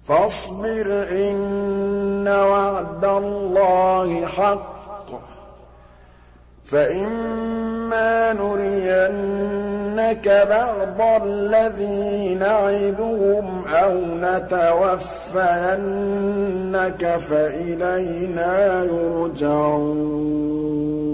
فاصبر إن وعد الله حق فإما نرينك بعض الذي نعدهم أو نتوفينك فإلينا يرجعون